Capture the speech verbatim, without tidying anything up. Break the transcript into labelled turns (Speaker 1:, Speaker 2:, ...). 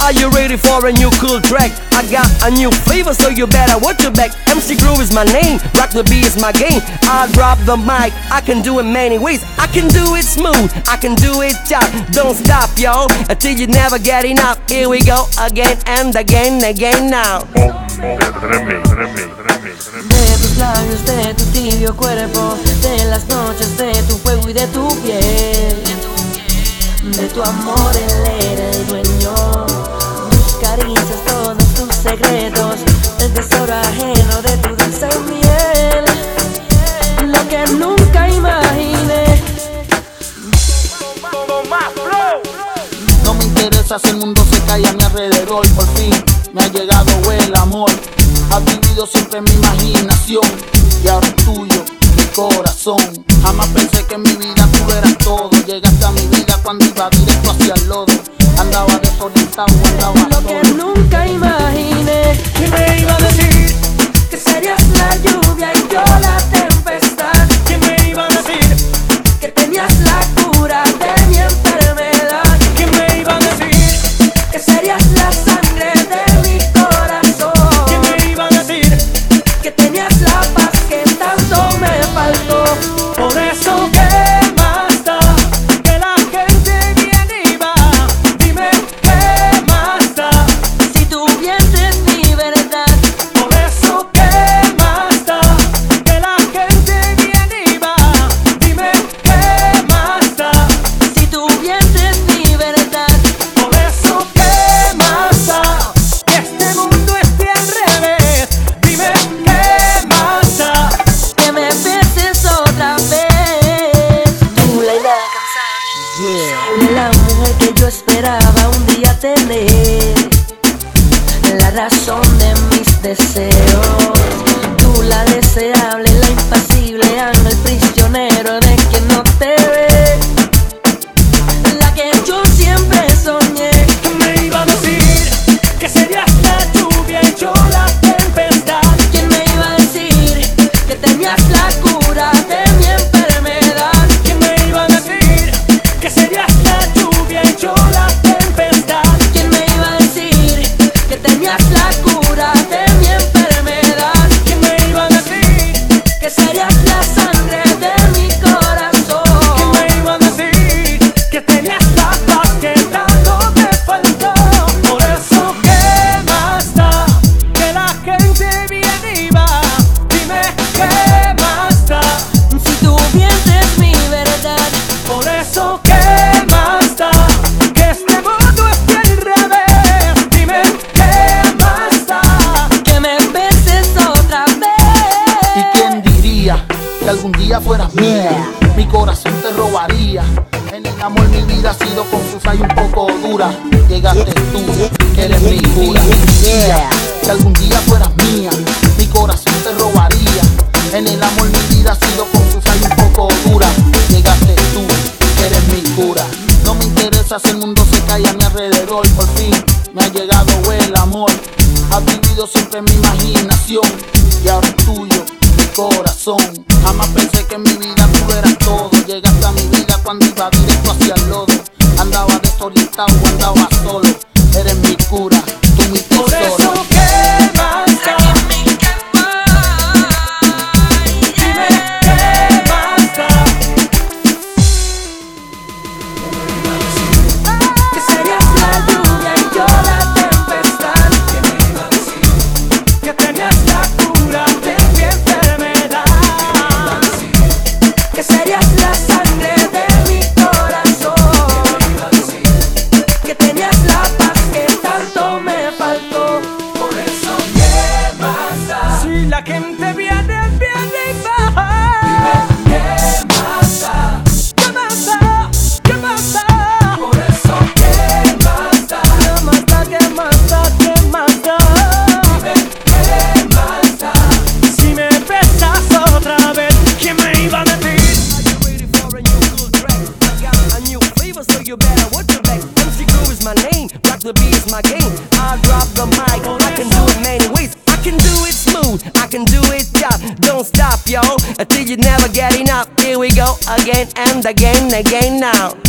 Speaker 1: Are you ready for a new cool track? I got a new flavor, so you better watch your back. M C Groove is my name, rock the beat is my game. I drop the mic, I can do it many ways. I can do it smooth, I can do it tough. Don't stop, yo, until you never get enough. Here we go again and again, again now.
Speaker 2: De tus labios, de tu tibio cuerpo, de las noches, de tu fuego y de tu piel. De tu amor él era el dueño, tus caricias, todos tus secretos, el tesoro ajeno de tu dulce miel. Lo que nunca imaginé.
Speaker 3: No me interesa si el mundo se cae a mi alrededor. Por fin me ha llegado el amor. Has vivido siempre en mi imaginación y ahora es tuyo mi corazón. Jamás pensé que en mi vida tú eras todo. Llegaste a mi vida cuando iba directo hacia el lodo. Andaba desorientado, andaba
Speaker 2: Lo
Speaker 3: solo.
Speaker 2: que nunca imaginé.
Speaker 4: ¿Quién me iba a decir
Speaker 2: Que serías la lluvia y yo la tempestad?
Speaker 4: ¿Quién me iba a decir
Speaker 2: Que tenías la cura de mi enfermedad.
Speaker 4: ¿Quién me iba a decir
Speaker 2: Que serías la sangre de mi corazón.
Speaker 4: ¿Quién me iba a decir
Speaker 2: Que tenías la paz que tanto me faltó.
Speaker 4: Por eso qué más da que la gente viene y va? Dime qué más da.
Speaker 2: Si tu vientre es mi verdad.
Speaker 4: Por eso qué más da que la gente viene y va? Dime qué más da.
Speaker 2: Si tu vientre es mi verdad.
Speaker 4: Por eso qué más da que este mundo esté al revés. Dime qué más da.
Speaker 2: Que me beses otra vez. Tú la inalcanzable, la mujer que yo esperaba un día tener, la razón de mis deseos. Tú la deseable, la impasible, ángel prisionero de quien no te ve, la que yo siempre soñé.
Speaker 4: ¿Quién me iba a decir que serías la lluvia y yo la tempestad?
Speaker 2: ¿Quién me iba a decir que tenías la cura de mi enfermedad?
Speaker 4: ¿Quién me iba a decir que serías la lluvia y yo la tempestad?
Speaker 2: ¿Quién me iba a decir que tenías la cura de mi enfermedad?
Speaker 4: ¿Quién me iba a decir
Speaker 2: Que serías la sangre de mi corazón.
Speaker 4: ¿Quién me iba a decir que tenías la paz que tanto te faltó? Por eso qué más da que la gente viene y va. Dime qué más da.
Speaker 2: Si tu vientre es mi verdad.
Speaker 4: Por eso qué más da que este mundo esté al revés. Dime qué más da.
Speaker 2: Que me beses otra vez.
Speaker 3: ¿Y quién diría que algún día fueras mía? Mi corazón te robaría. En el amor mi vida ha sido confusa y un poco dura. Llegaste tú, que eres mi cura. ¿Quién diría que algún día fueras mía? Mi corazón te robaría. En el amor mi vida ha sido confusa y un poco dura. Llegaste tú, que eres mi cura. No me interesa si el mundo se cae a mi alrededor. Por fin me ha llegado el amor. Has vivido siempre en mi imaginación y ahora es tuyo mi corazón. Jamás pensé que en mi vida tú eras todo. Llegaste a mi vida cuando iba directo hacia el lodo. Andaba desorientado, andaba solo. Eres mi cura, tú mi
Speaker 4: Por eso
Speaker 3: tesoro.
Speaker 4: qué más da. Dime qué más da.
Speaker 2: Que serías la lluvia y yo la tempestad.
Speaker 4: ¿Quién me iba a decir que tenías la cura de mi enfermedad?
Speaker 2: Que serías la sangre de mi corazón.
Speaker 4: ¿Quién me iba a decir
Speaker 2: Que tenías la paz que tanto me faltó.
Speaker 4: por eso qué más da? Si la gente viene, viene y va. Dime qué más da. ¿Qué más da? ¿Qué más da? Por eso qué más da.
Speaker 2: ¿Qué más da? ¿Qué más da? ¿Qué más da?
Speaker 4: Dime qué más da. Si me besas otra vez, ¿quién me iba a decir?
Speaker 1: Are you ready for a new cool track? I got a new flavor, so you better watch your back. M C Groove is my name, rock the beat is my game. I drop the mic, I can do it many ways. I can do it smooth, I can do it tough. Don't stop, yo, until you never get enough. Here we go again and again, again now.